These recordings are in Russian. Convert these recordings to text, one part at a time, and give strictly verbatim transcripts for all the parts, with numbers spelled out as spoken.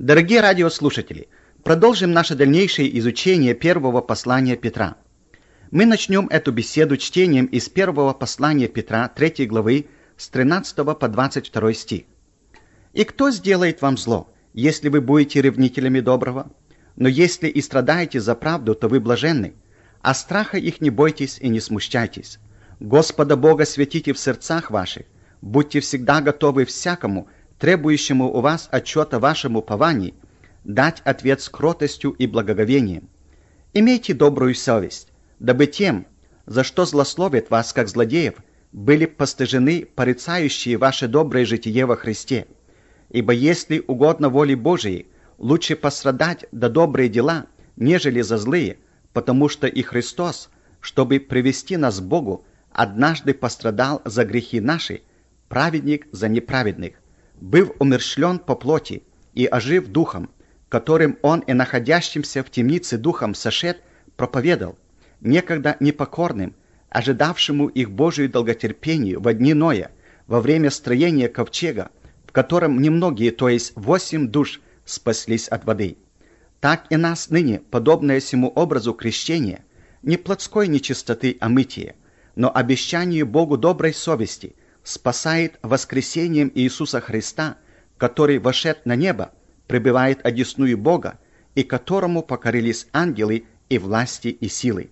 Дорогие радиослушатели, продолжим наше дальнейшее изучение первого послания Петра. Мы начнем эту беседу чтением из первого послания Петра, третьей главы, с тринадцатого по двадцать второй стих. «И кто сделает вам зло, если вы будете ревнителями доброго? Но если и страдаете за правду, то вы блаженны, а страха их не бойтесь и не смущайтесь. Господа Бога святите в сердцах ваших, будьте всегда готовы всякому, требующему у вас отчета вашему уповании, дать ответ с кротостью и благоговением. Имейте добрую совесть, дабы тем, за что злословят вас, как злодеев, были постыжены порицающие ваше доброе житие во Христе. Ибо если угодно воле Божией, лучше пострадать за добрые дела, нежели за злые, потому что и Христос, чтобы привести нас к Богу, однажды пострадал за грехи наши, праведник за неправедных, быв умерщвлен по плоти и ожив духом, которым он и находящимся в темнице духом сошед, проповедал, некогда непокорным, ожидавшему их Божию долготерпению во дни Ноя, во время строения ковчега, в котором немногие, то есть восемь душ, спаслись от воды. Так и нас ныне, подобное сему образу крещения, не плотской нечистоты омытия, но обещанию Богу доброй совести, спасает воскресением Иисуса Христа, который, вошед на небо, пребывает одесную Бога, и которому покорились ангелы и власти и силы.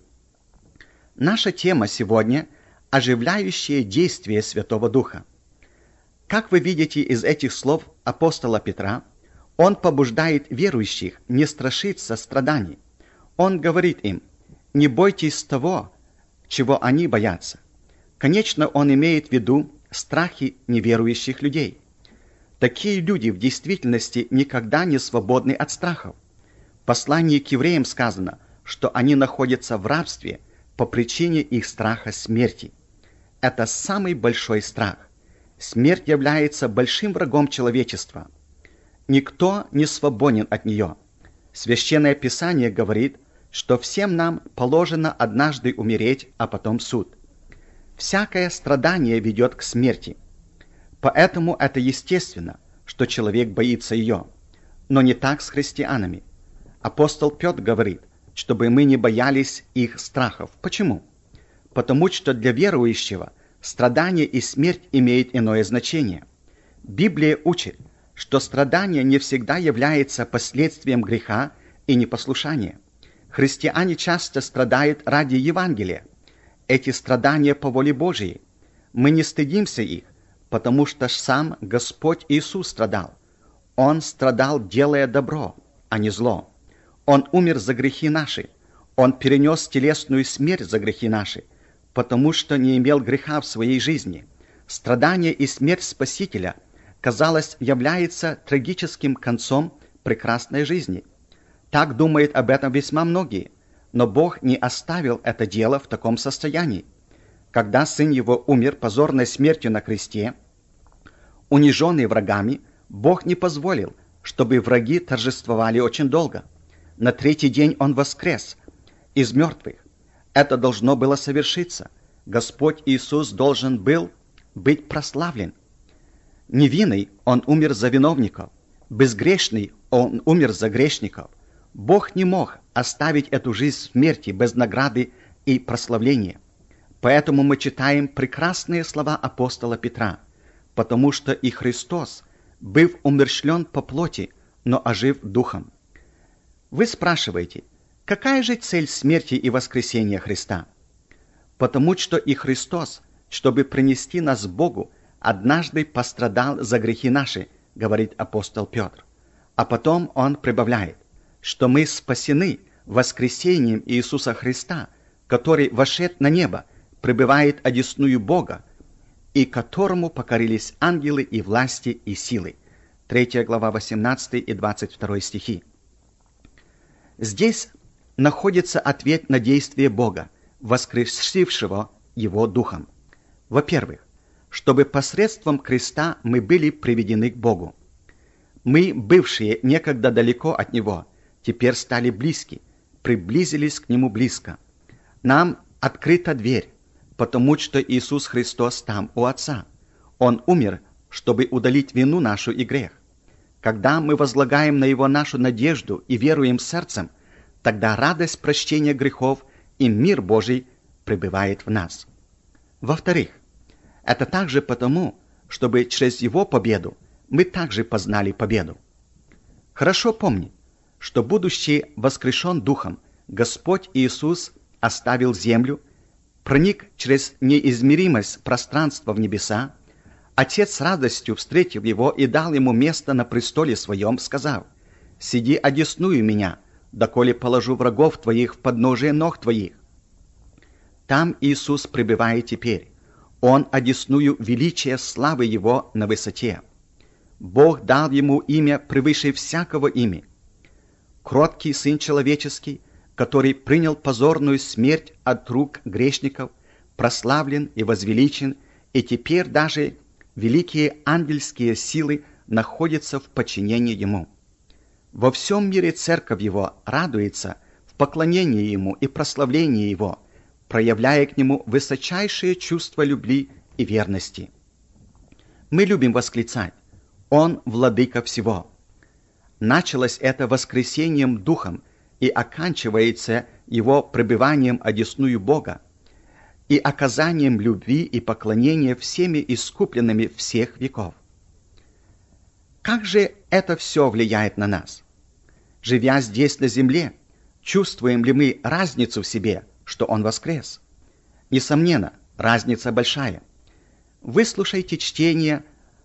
Наша тема сегодня – оживляющее действие Святого Духа. Как вы видите из этих слов апостола Петра, он побуждает верующих не страшиться страданий. Он говорит им: не бойтесь того, чего они боятся. Конечно, он имеет в виду страхи неверующих людей. Такие люди в действительности никогда не свободны от страхов. В послании к евреям сказано, что они находятся в рабстве по причине их страха смерти. Это самый большой страх. Смерть является большим врагом человечества. Никто не свободен от нее. Священное Писание говорит, что всем нам положено однажды умереть, а потом суд. Всякое страдание ведет к смерти. Поэтому это естественно, что человек боится ее. Но не так с христианами. Апостол Петр говорит, чтобы мы не боялись их страхов. Почему? Потому что для верующего страдание и смерть имеют иное значение. Библия учит, что страдание не всегда является последствием греха и непослушания. Христиане часто страдают ради Евангелия. Эти страдания по воле Божией. Мы не стыдимся их, потому что сам Господь Иисус страдал. Он страдал, делая добро, а не зло. Он умер за грехи наши. Он перенес телесную смерть за грехи наши, потому что не имел греха в своей жизни. Страдание и смерть Спасителя, казалось, является трагическим концом прекрасной жизни. Так думают об этом весьма многие. Но Бог не оставил это дело в таком состоянии. Когда Сын Его умер позорной смертью на кресте, униженный врагами, Бог не позволил, чтобы враги торжествовали очень долго. На третий день Он воскрес из мертвых. Это должно было совершиться. Господь Иисус должен был быть прославлен. Невинный Он умер за виновников, безгрешный Он умер за грешников. Бог не мог оставить эту жизнь смерти без награды и прославления. Поэтому мы читаем прекрасные слова апостола Петра, потому что и Христос, быв умерщвлен по плоти, но ожив духом. Вы спрашиваете, какая же цель смерти и воскресения Христа? Потому что и Христос, чтобы принести нас к Богу, однажды пострадал за грехи наши, говорит апостол Петр. А потом он прибавляет, что мы спасены воскресением Иисуса Христа, который, вошед на небо, пребывает одесную Бога, и которому покорились ангелы и власти и силы. третья глава, восемнадцатый и двадцать второй стихи. Здесь находится ответ на действие Бога, воскресившего Его Духом. Во-первых, чтобы посредством креста мы были приведены к Богу. Мы, бывшие некогда далеко от Него, теперь стали близки, приблизились к Нему близко. Нам открыта дверь, потому что Иисус Христос там, у Отца. Он умер, чтобы удалить вину нашу и грех. Когда мы возлагаем на Его нашу надежду и веруем сердцем, тогда радость прощения грехов и мир Божий пребывает в нас. Во-вторых, это также потому, чтобы через Его победу мы также познали победу. Хорошо помни, что, будучи воскрешен Духом, Господь Иисус оставил землю, проник через неизмеримость пространства в небеса. Отец с радостью встретил Его и дал Ему место на престоле Своем, сказав: «Сиди одесную Меня, доколе положу врагов Твоих в подножие ног Твоих». Там Иисус пребывает теперь. Он одесную величия славы Его на высоте. Бог дал Ему имя превыше всякого имя. Кроткий Сын Человеческий, который принял позорную смерть от рук грешников, прославлен и возвеличен, и теперь даже великие ангельские силы находятся в подчинении Ему. Во всем мире Церковь Его радуется в поклонении Ему и прославлении Его, проявляя к Нему высочайшее чувство любви и верности. Мы любим восклицать: «Он владыка всего». Началось это воскресением Духом и оканчивается Его пребыванием одесную Бога и оказанием любви и поклонения всеми искупленными всех веков. Как же это все влияет на нас? Живя здесь на земле, чувствуем ли мы разницу в себе, что Он воскрес? Несомненно, разница большая. Выслушайте чтение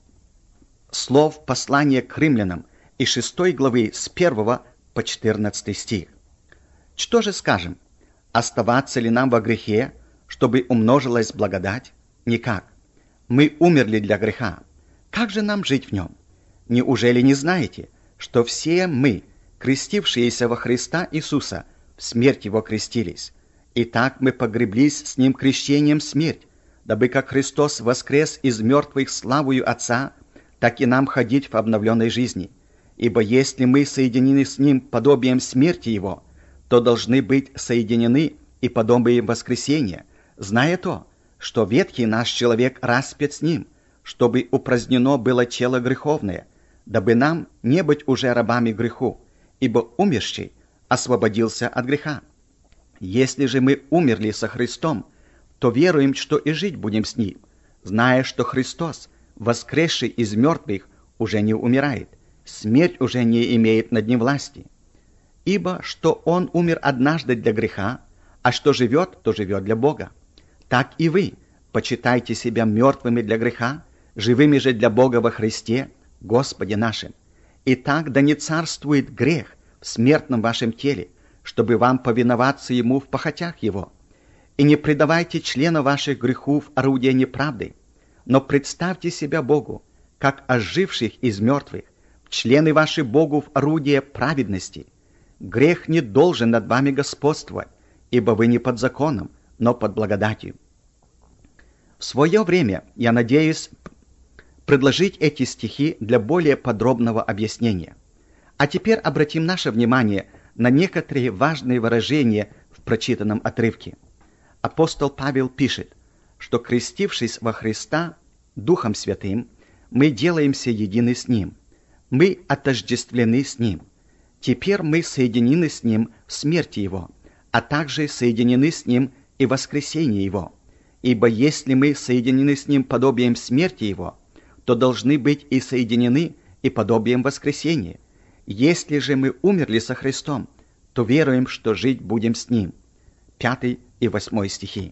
слов послания к римлянам из шестой главы с первого по четырнадцатый стих. Что же скажем? Оставаться ли нам во грехе, чтобы умножилась благодать? Никак. Мы умерли для греха. Как же нам жить в нем? Неужели не знаете, что все мы, крестившиеся во Христа Иисуса, в смерть Его крестились? Итак, мы погреблись с Ним крещением в смерть, дабы как Христос воскрес из мертвых славою Отца, так и нам ходить в обновленной жизни. Ибо если мы соединены с Ним подобием смерти Его, то должны быть соединены и подобием воскресения, зная то, что ветхий наш человек распят с Ним, чтобы упразднено было тело греховное, дабы нам не быть уже рабами греху, ибо умерший освободился от греха. Если же мы умерли со Христом, то веруем, что и жить будем с Ним, зная, что Христос, воскресший из мертвых, уже не умирает, смерть уже не имеет над ним власти. Ибо что Он умер однажды для греха, а что живет, то живет для Бога. Так и вы почитайте себя мертвыми для греха, живыми же для Бога во Христе, Господе нашим. Итак, да не царствует грех в смертном вашем теле, чтобы вам повиноваться Ему в похотях Его. И не предавайте члена ваших греху в орудие неправды, но представьте себя Богу, как оживших из мертвых, члены ваши Богу в орудие праведности. Грех не должен над вами господствовать, ибо вы не под законом, но под благодатью. В свое время я надеюсь предложить эти стихи для более подробного объяснения. А теперь обратим наше внимание на некоторые важные выражения в прочитанном отрывке. Апостол Павел пишет, что, крестившись во Христа Духом Святым, мы делаемся едины с Ним. Мы отождествлены с Ним. Теперь мы соединены с Ним в смерти Его, а также соединены с Ним и в воскресении Его. Ибо если мы соединены с Ним подобием смерти Его, то должны быть и соединены и подобием воскресения. Если же мы умерли со Христом, то веруем, что жить будем с Ним. Пятый и восьмой стихи.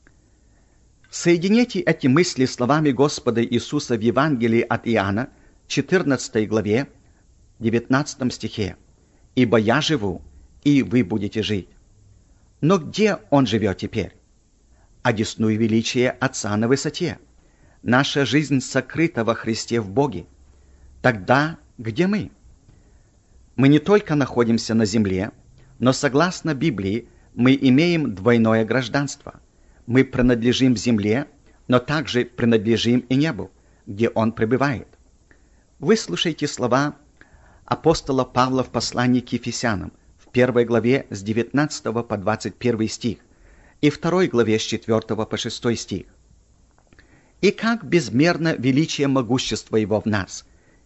Соедините эти мысли словами Господа Иисуса в Евангелии от Иоанна, четырнадцатой главе, девятнадцатом стихе. «Ибо я живу, и вы будете жить». Но где Он живет теперь? Одесную величие Отца на высоте. Наша жизнь сокрыта во Христе в Боге. Тогда где мы? Мы не только находимся на земле, но согласно Библии мы имеем двойное гражданство. Мы принадлежим земле, но также принадлежим и небу, где Он пребывает. Выслушайте слова апостола Павла в послании к Ефесянам в первой главе с девятнадцатого по двадцать первый стих и второй главе с четвёртого по шестой стих. «И как безмерно величие могущества Его в нас,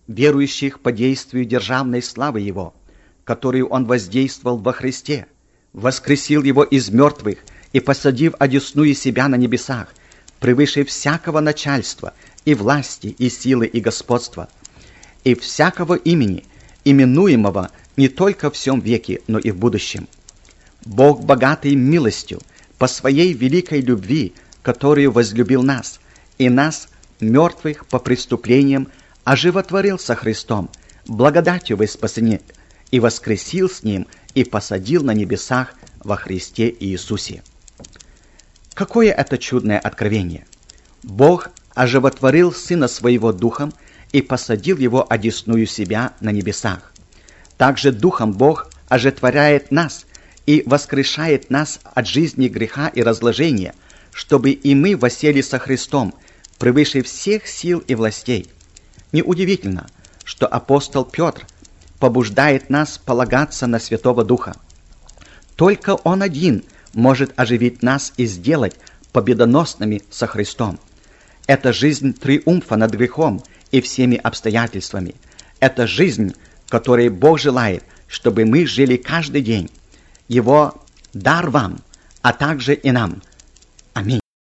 верующих по действию державной славы Его, которую Он воздействовал во Христе, воскресил Его из мертвых и, посадив одесную себя на небесах, превыше всякого начальства и власти, и силы, и господства, и всякого имени, именуемого не только в сем веке, но и в будущем. Бог, богатый милостью, по Своей великой любви, которую возлюбил нас, и нас, мертвых по преступлениям, оживотворил со Христом, благодатью вы спасены, и воскресил с Ним, и посадил на небесах во Христе Иисусе. Какое это чудное откровение! Бог оживотворил Сына Своего Духом и посадил Его одесную себя на небесах. Также Духом Бог оживотворяет нас и воскрешает нас от жизни греха и разложения, чтобы и мы воссели со Христом превыше всех сил и властей. Неудивительно, что апостол Петр побуждает нас полагаться на Святого Духа. Только Он один может оживить нас и сделать победоносными со Христом. Это жизнь триумфа над грехом и всеми обстоятельствами. Это жизнь, которой Бог желает, чтобы мы жили каждый день. Его дар вам, а также и нам. Аминь.